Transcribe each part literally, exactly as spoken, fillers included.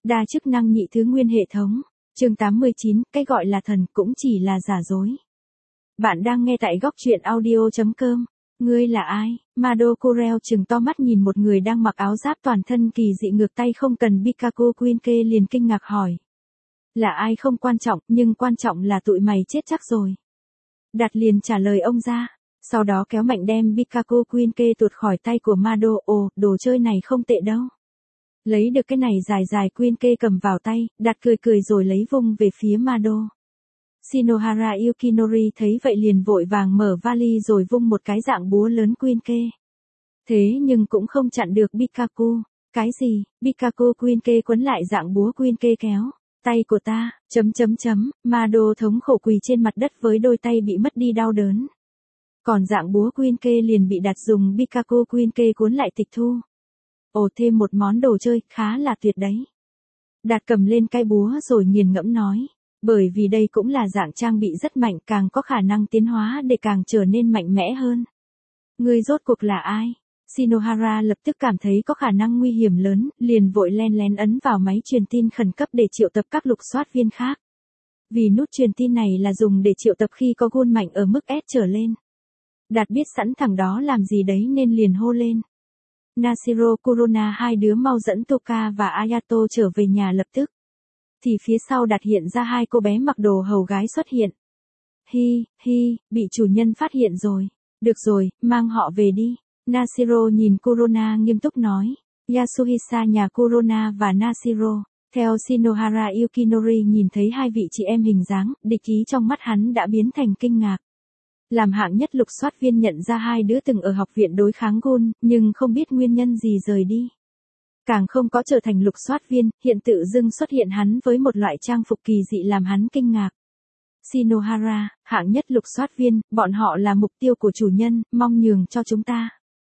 Đa chức năng nhị thứ nguyên hệ thống. Chương tám mươi chín, cái gọi là thần cũng chỉ là giả dối. Bạn đang nghe tại góc truyện audio chấm com. Ngươi là ai? Mado Corel trừng to mắt nhìn một người đang mặc áo giáp toàn thân kỳ dị ngược tay không cần Bikaku Quinke liền kinh ngạc hỏi. Là ai không quan trọng, nhưng quan trọng là tụi mày chết chắc rồi. Đạt liền trả lời ông ra. Sau đó kéo mạnh đem Bikaku Quinke tuột khỏi tay của Mado. Ồ, đồ chơi này không tệ đâu. Lấy được cái này dài dài Quinke cầm vào tay, Đạt cười cười rồi lấy vung về phía Mado. Shinohara Yukinori thấy vậy liền vội vàng mở vali rồi vung một cái dạng búa lớn Quinke. Thế nhưng cũng không chặn được Bikaku. Cái gì? Bikaku Quinke quấn lại dạng búa Quinke kéo. Tay của ta, chấm chấm chấm, Mado thống khổ quỳ trên mặt đất với đôi tay bị mất đi đau đớn. Còn dạng búa Quinke liền bị Đạt dùng Bikaku Quinke cuốn lại tịch thu. Ồ, thêm một món đồ chơi, khá là tuyệt đấy. Đạt cầm lên cái búa rồi nghiền ngẫm nói. Bởi vì đây cũng là dạng trang bị rất mạnh, càng có khả năng tiến hóa để càng trở nên mạnh mẽ hơn. Ngươi rốt cuộc là ai? Shinohara lập tức cảm thấy có khả năng nguy hiểm lớn, liền vội len lén ấn vào máy truyền tin khẩn cấp để triệu tập các lục soát viên khác. Vì nút truyền tin này là dùng để triệu tập khi có gun mạnh ở mức S trở lên. Đạt biết sẵn thằng đó làm gì đấy nên liền hô lên. Nashiro, Kurona hai đứa mau dẫn Toka và Ayato trở về nhà lập tức. Thì phía sau Đạt hiện ra hai cô bé mặc đồ hầu gái xuất hiện. Hi, hi, bị chủ nhân phát hiện rồi. Được rồi, mang họ về đi. Nashiro nhìn Kurona nghiêm túc nói. Yasuhisa nhà Kurona và Nashiro. Theo Shinohara Yukinori nhìn thấy hai vị chị em hình dáng, địch ý trong mắt hắn đã biến thành kinh ngạc. Làm hạng nhất lục soát viên nhận ra hai đứa từng ở học viện đối kháng gun, nhưng không biết nguyên nhân gì rời đi. Càng không có trở thành lục soát viên, hiện tự dưng xuất hiện hắn với một loại trang phục kỳ dị làm hắn kinh ngạc. Shinohara, hạng nhất lục soát viên, bọn họ là mục tiêu của chủ nhân, mong nhường cho chúng ta.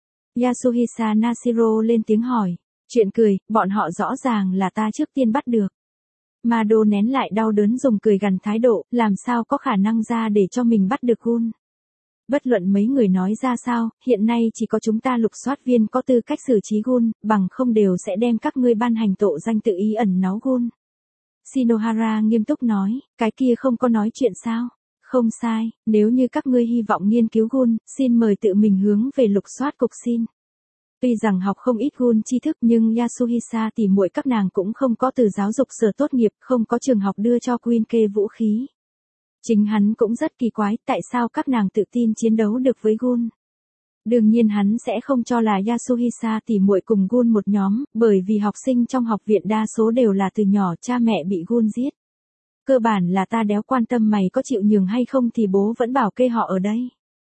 Yasuhisa Nashiro lên tiếng hỏi. Chuyện cười, bọn họ rõ ràng là ta trước tiên bắt được. Mado nén lại đau đớn dùng cười gằn thái độ, làm sao có khả năng ra để cho mình bắt được gun. Bất luận mấy người nói ra sao, hiện nay chỉ có chúng ta lục soát viên có tư cách xử trí gun, bằng không đều sẽ đem các ngươi ban hành tội danh tự ý ẩn náu gun. Shinohara nghiêm túc nói, cái kia không có nói chuyện sao? Không sai, nếu như các ngươi hy vọng nghiên cứu gun, xin mời tự mình hướng về lục soát cục xin. Tuy rằng học không ít gun tri thức nhưng Yasuhisa tỉ muội các nàng cũng không có từ giáo dục sở tốt nghiệp, không có trường học đưa cho Quinke vũ khí. Chính hắn cũng rất kỳ quái tại sao các nàng tự tin chiến đấu được với gun. Đương nhiên hắn sẽ không cho là Yasuhisa tỉ muội cùng gun một nhóm, bởi vì học sinh trong học viện đa số đều là từ nhỏ cha mẹ bị gun giết. Cơ bản là ta đéo quan tâm mày có chịu nhường hay không thì bố vẫn bảo kê họ ở đây.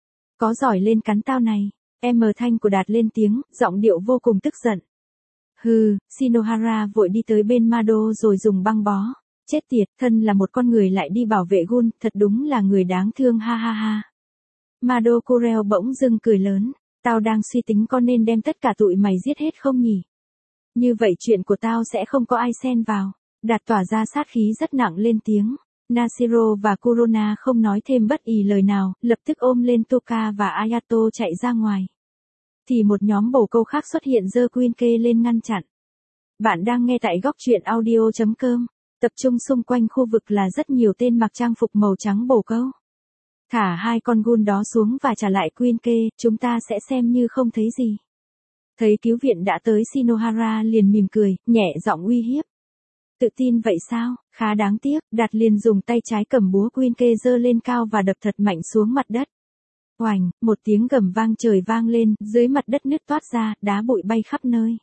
Có giỏi lên cắn tao này. Em thanh của Đạt lên tiếng, giọng điệu vô cùng tức giận. Hừ, Shinohara vội đi tới bên Mado rồi dùng băng bó. Chết tiệt, thân là một con người lại đi bảo vệ gun, thật đúng là người đáng thương ha ha ha. Mado Corel bỗng dưng cười lớn. Tao đang suy tính có nên đem tất cả tụi mày giết hết không nhỉ? Như vậy chuyện của tao sẽ không có ai xen vào. Đạt tỏa ra sát khí rất nặng lên tiếng. Nashiro và Kurona không nói thêm bất kỳ lời nào, lập tức ôm lên Toka và Ayato chạy ra ngoài. Thì một nhóm bồ câu khác xuất hiện giơ Quinke lên ngăn chặn. Bạn đang nghe tại góc truyện audio chấm com. Tập trung xung quanh khu vực là rất nhiều tên mặc trang phục màu trắng bồ câu. Thả hai con gun đó xuống và trả lại Quinke, chúng ta sẽ xem như không thấy gì. Thấy cứu viện đã tới, Shinohara liền mỉm cười, nhẹ giọng uy hiếp. Tự tin vậy sao? Khá đáng tiếc. Đạt liền dùng tay trái cầm búa Quinke giơ lên cao và đập thật mạnh xuống mặt đất. Oành, một tiếng gầm vang trời vang lên, dưới mặt đất nứt toát ra, đá bụi bay khắp nơi.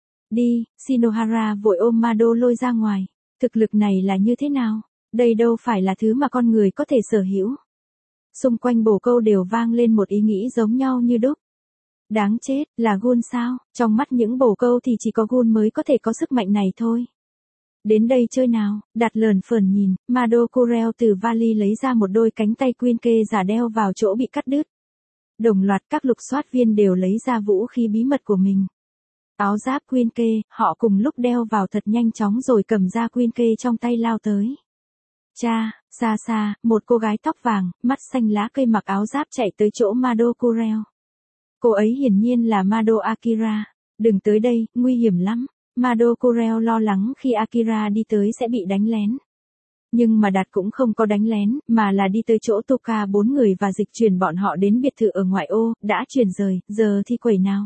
Đi, Shinohara vội ôm Mado lôi ra ngoài. Thực lực này là như thế nào? Đây đâu phải là thứ mà con người có thể sở hữu. Xung quanh bồ câu đều vang lên một ý nghĩ giống nhau như đúc. Đáng chết, là gun sao? Trong mắt những bồ câu thì chỉ có gun mới có thể có sức mạnh này thôi. Đến đây chơi nào, Đạt lờn phờn nhìn, Mado Corel từ vali lấy ra một đôi cánh tay Quinke giả đeo vào chỗ bị cắt đứt. Đồng loạt các lục soát viên đều lấy ra vũ khí bí mật của mình. Áo giáp Quinke, họ cùng lúc đeo vào thật nhanh chóng rồi cầm ra Quinke trong tay lao tới. Cha, xa xa, một cô gái tóc vàng, mắt xanh lá cây mặc áo giáp chạy tới chỗ Mado Corel. Cô ấy hiển nhiên là Mado Akira. Đừng tới đây, nguy hiểm lắm. Madokuro lo lắng khi Akira đi tới sẽ bị đánh lén. Nhưng mà Đạt cũng không có đánh lén, mà là đi tới chỗ Toka bốn người và dịch chuyển bọn họ đến biệt thự ở ngoại ô, đã chuyển rời, giờ thì quẩy nào.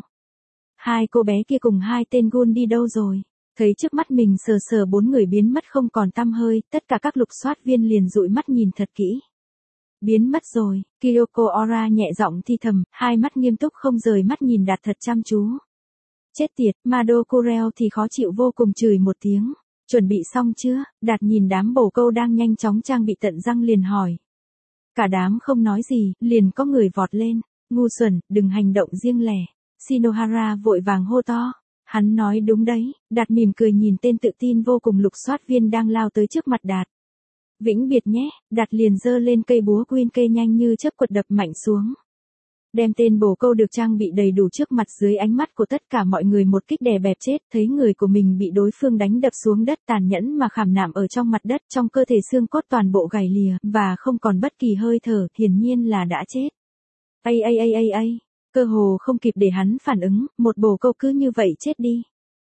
Hai cô bé kia cùng hai tên gun đi đâu rồi? Thấy trước mắt mình sờ sờ bốn người biến mất không còn tăm hơi, tất cả các lục soát viên liền dụi mắt nhìn thật kỹ. Biến mất rồi, Kyoko Ora nhẹ giọng thi thầm, hai mắt nghiêm túc không rời mắt nhìn Đạt thật chăm chú. Chết tiệt, Madokuro thì khó chịu vô cùng chửi một tiếng. Chuẩn bị xong chưa? Đạt nhìn đám bồ câu đang nhanh chóng trang bị tận răng liền hỏi. Cả đám không nói gì, liền có người vọt lên. Ngu xuẩn, đừng hành động riêng lẻ. Shinohara vội vàng hô to. Hắn nói đúng đấy. Đạt mỉm cười nhìn tên tự tin vô cùng lục soát viên đang lao tới trước mặt Đạt. Vĩnh biệt nhé, Đạt liền giơ lên cây búa Quyên kê nhanh như chớp quật đập mạnh xuống. Đem tên bồ câu được trang bị đầy đủ trước mặt dưới ánh mắt của tất cả mọi người một kích đè bẹp chết, thấy người của mình bị đối phương đánh đập xuống đất tàn nhẫn mà khảm nạm ở trong mặt đất, trong cơ thể xương cốt toàn bộ gãy lìa, và không còn bất kỳ hơi thở, hiển nhiên là đã chết. Ây ây ây ây ây, cơ hồ không kịp để hắn phản ứng, một bồ câu cứ như vậy chết đi.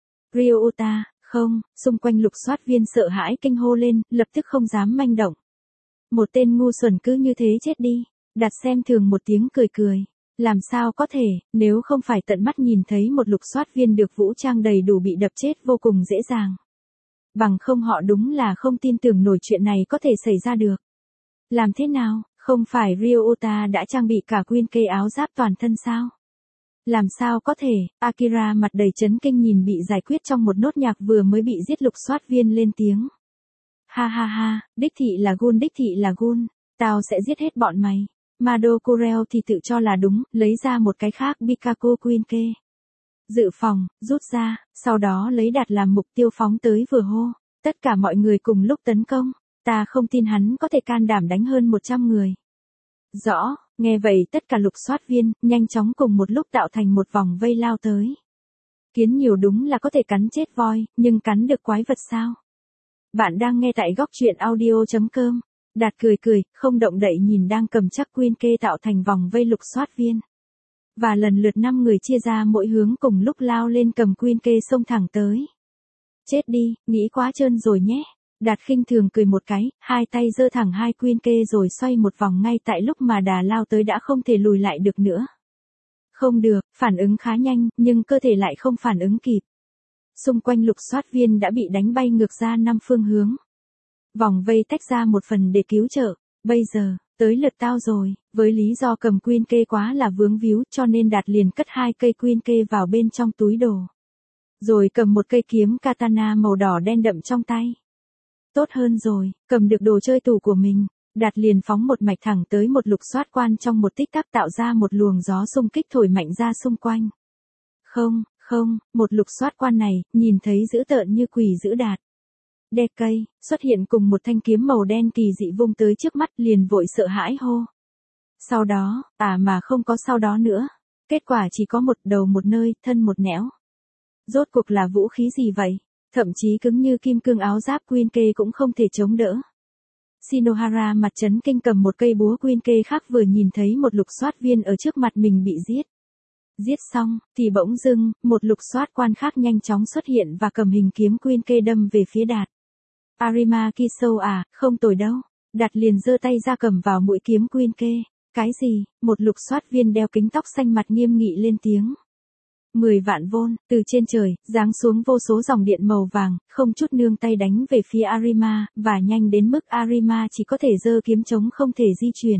Ryota, không, xung quanh lục soát viên sợ hãi kinh hô lên, lập tức không dám manh động. Một tên ngu xuẩn cứ như thế chết đi. Đạt xem thường một tiếng cười cười. Làm sao có thể, nếu không phải tận mắt nhìn thấy một lục soát viên được vũ trang đầy đủ bị đập chết vô cùng dễ dàng. Bằng không họ đúng là không tin tưởng nổi chuyện này có thể xảy ra được. Làm thế nào, không phải Ryota đã trang bị cả Quyên kê áo giáp toàn thân sao? Làm sao có thể, Akira mặt đầy chấn kinh nhìn bị giải quyết trong một nốt nhạc vừa mới bị giết lục soát viên lên tiếng. Ha ha ha, đích thị là gun đích thị là gun, tao sẽ giết hết bọn mày. Madokuro thì tự cho là đúng, lấy ra một cái khác Bikaku Quyên kê. Dự phòng, rút ra, sau đó lấy Đạt làm mục tiêu phóng tới vừa hô. Tất cả mọi người cùng lúc tấn công, ta không tin hắn có thể can đảm đánh hơn một trăm người. Rõ, nghe vậy tất cả lục soát viên, nhanh chóng cùng một lúc tạo thành một vòng vây lao tới. Kiến nhiều đúng là có thể cắn chết voi, nhưng cắn được quái vật sao? Bạn đang nghe tại góc truyện audio chấm com. Đạt cười cười, không động đậy nhìn đang cầm chắc Quyên kê tạo thành vòng vây lục soát viên. Và lần lượt năm người chia ra mỗi hướng cùng lúc lao lên cầm Quyên kê xông thẳng tới. Chết đi, nghĩ quá trơn rồi nhé. Đạt khinh thường cười một cái, hai tay giơ thẳng hai Quyên kê rồi xoay một vòng ngay tại lúc mà đà lao tới đã không thể lùi lại được nữa. Không được, phản ứng khá nhanh, nhưng cơ thể lại không phản ứng kịp. Xung quanh lục soát viên đã bị đánh bay ngược ra năm phương hướng. Vòng vây tách ra một phần để cứu trợ. Bây giờ, tới lượt tao rồi, với lý do cầm Quyên kê quá là vướng víu cho nên Đạt liền cất hai cây Quyên kê vào bên trong túi đồ. Rồi cầm một cây kiếm katana màu đỏ đen đậm trong tay. Tốt hơn rồi, cầm được đồ chơi tủ của mình, Đạt liền phóng một mạch thẳng tới một lục soát quan trong một tích tắc tạo ra một luồng gió xung kích thổi mạnh ra xung quanh. Không, không, một lục soát quan này, nhìn thấy dữ tợn như quỷ dữ Đạt. Đe cây, xuất hiện cùng một thanh kiếm màu đen kỳ dị vung tới trước mắt liền vội sợ hãi hô. Sau đó, à mà không có sau đó nữa. Kết quả chỉ có một đầu một nơi, thân một nẻo. Rốt cuộc là vũ khí gì vậy? Thậm chí cứng như kim cương áo giáp Quyên kê cũng không thể chống đỡ. Shinohara mặt chấn kinh cầm một cây búa Quyên kê khác vừa nhìn thấy một lục soát viên ở trước mặt mình bị giết. Giết xong, thì bỗng dưng, một lục soát quan khác nhanh chóng xuất hiện và cầm hình kiếm Quyên kê đâm về phía Đạt. Arima Kiso à, không tồi đâu. Đạt liền giơ tay ra cầm vào mũi kiếm Quyên kê. Cái gì? Một lục soát viên đeo kính tóc xanh mặt nghiêm nghị lên tiếng. Mười vạn vôn, từ trên trời, giáng xuống vô số dòng điện màu vàng, không chút nương tay đánh về phía Arima, và nhanh đến mức Arima chỉ có thể giơ kiếm chống không thể di chuyển.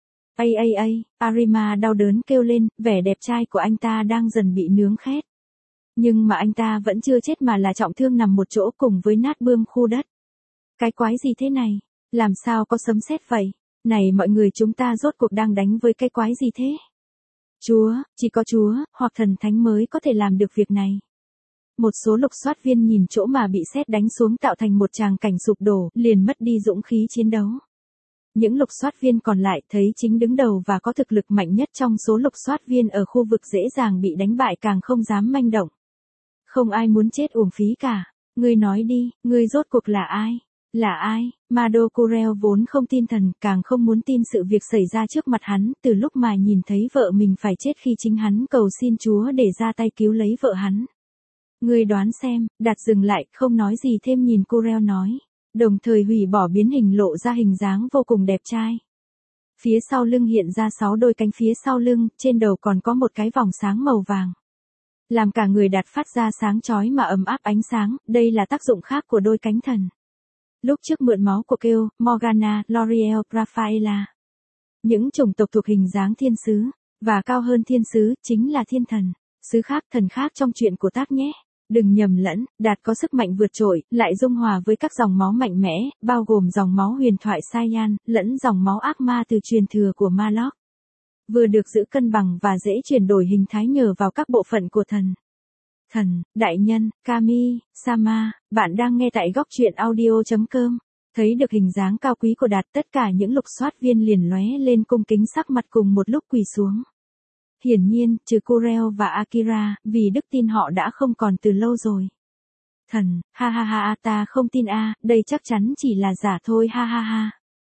Ây ây ây, Arima đau đớn kêu lên, vẻ đẹp trai của anh ta đang dần bị nướng khét. Nhưng mà anh ta vẫn chưa chết mà là trọng thương nằm một chỗ cùng với nát bươm khu đất. Cái quái gì thế này? Làm sao có sấm sét vậy? Này mọi người, chúng ta rốt cuộc đang đánh với cái quái gì thế? Chúa, chỉ có Chúa, hoặc thần thánh mới có thể làm được việc này. Một số lục soát viên nhìn chỗ mà bị sét đánh xuống tạo thành một tràng cảnh sụp đổ, liền mất đi dũng khí chiến đấu. Những lục soát viên còn lại thấy chính đứng đầu và có thực lực mạnh nhất trong số lục soát viên ở khu vực dễ dàng bị đánh bại càng không dám manh động. Không ai muốn chết uổng phí cả. Ngươi nói đi, ngươi rốt cuộc là ai? Là ai? Madokuro vốn không tin thần, càng không muốn tin sự việc xảy ra trước mặt hắn, từ lúc mà nhìn thấy vợ mình phải chết khi chính hắn cầu xin Chúa để ra tay cứu lấy vợ hắn. Ngươi đoán xem, Đạt dừng lại, không nói gì thêm nhìn Curel nói. Đồng thời hủy bỏ biến hình lộ ra hình dáng vô cùng đẹp trai. Phía sau lưng hiện ra sáu đôi cánh phía sau lưng, trên đầu còn có một cái vòng sáng màu vàng. Làm cả người Đạt phát ra sáng chói mà ấm áp ánh sáng, đây là tác dụng khác của đôi cánh thần. Lúc trước mượn máu của Kale, Morgana, L'Oreal, Rafaela. Những chủng tộc thuộc hình dáng thiên sứ, và cao hơn thiên sứ, chính là thiên thần, sứ khác thần khác trong chuyện của tác nhé. Đừng nhầm lẫn, Đạt có sức mạnh vượt trội, lại dung hòa với các dòng máu mạnh mẽ, bao gồm dòng máu huyền thoại Saiyan, lẫn dòng máu ác ma từ truyền thừa của Malok. Vừa được giữ cân bằng và dễ chuyển đổi hình thái nhờ vào các bộ phận của thần. Thần, đại nhân, Kami, Sama, bạn đang nghe tại góc truyện audio chấm com. Thấy được hình dáng cao quý của Đạt, tất cả những lục soát viên liền lóe lên cung kính sắc mặt cùng một lúc quỳ xuống. Hiển nhiên, trừ Curel và Akira, vì đức tin họ đã không còn từ lâu rồi. Thần, ha ha ha ta không tin a, đây chắc chắn chỉ là giả thôi ha ha ha.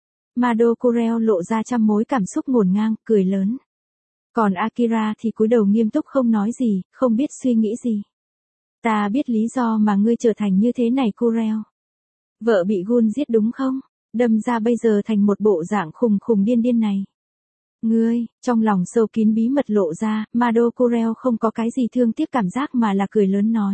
Mado Curel lộ ra trăm mối cảm xúc ngổn ngang, cười lớn. Còn Akira thì cúi đầu nghiêm túc không nói gì, không biết suy nghĩ gì. Ta biết lý do mà ngươi trở thành như thế này Curel. Vợ bị Gun giết đúng không? Đâm ra bây giờ thành một bộ dạng khùng khùng điên điên này. Ngươi, trong lòng sâu kín bí mật lộ ra, Mado Curel không có cái gì thương tiếc cảm giác mà là cười lớn nói.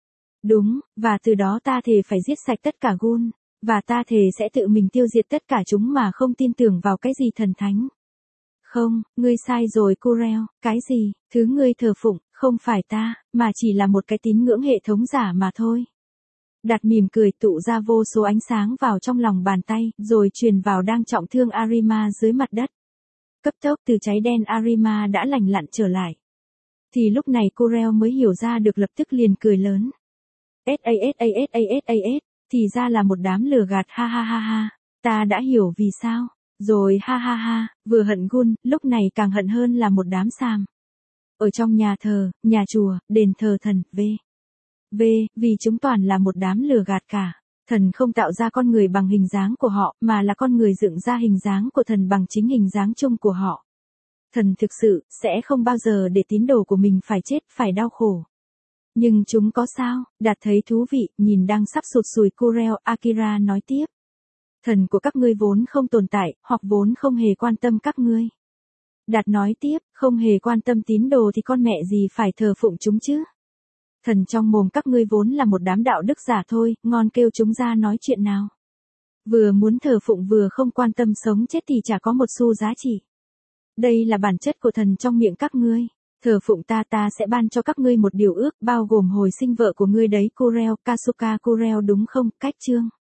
Đúng, và từ đó ta thề phải giết sạch tất cả Gun, và ta thề sẽ tự mình tiêu diệt tất cả chúng mà không tin tưởng vào cái gì thần thánh. Không, ngươi sai rồi Curel, cái gì, thứ ngươi thờ phụng, không phải ta, mà chỉ là một cái tín ngưỡng hệ thống giả mà thôi. Đạt mỉm cười tụ ra vô số ánh sáng vào trong lòng bàn tay, rồi truyền vào đang trọng thương Arima dưới mặt đất. Cấp tốc từ cháy đen Arima đã lành lặn trở lại. Thì lúc này Curel mới hiểu ra được, lập tức liền cười lớn. Sasasasasas, thì ra là một đám lừa gạt ha ha ha ha, ta đã hiểu vì sao. Rồi ha ha ha, vừa hận Gun, lúc này càng hận hơn là một đám Sam. Ở trong nhà thờ, nhà chùa, đền thờ thần, v. V, vì chúng toàn là một đám lừa gạt cả. Thần không tạo ra con người bằng hình dáng của họ, mà là con người dựng ra hình dáng của thần bằng chính hình dáng chung của họ. Thần thực sự, sẽ không bao giờ để tín đồ của mình phải chết, phải đau khổ. Nhưng chúng có sao? Đạt thấy thú vị, nhìn đang sắp sụt sùi Curel, Akira nói tiếp. Thần của các ngươi vốn không tồn tại, hoặc vốn không hề quan tâm các ngươi. Đạt nói tiếp, không hề quan tâm tín đồ thì con mẹ gì phải thờ phụng chúng chứ? Thần trong mồm các ngươi vốn là một đám đạo đức giả thôi, ngon kêu chúng ra nói chuyện nào. Vừa muốn thờ phụng vừa không quan tâm sống chết thì chả có một xu giá trị. Đây là bản chất của thần trong miệng các ngươi. Thờ phụng ta ta sẽ ban cho các ngươi một điều ước bao gồm hồi sinh vợ của ngươi đấy Curel, Kasuka Curel đúng không, cách chương.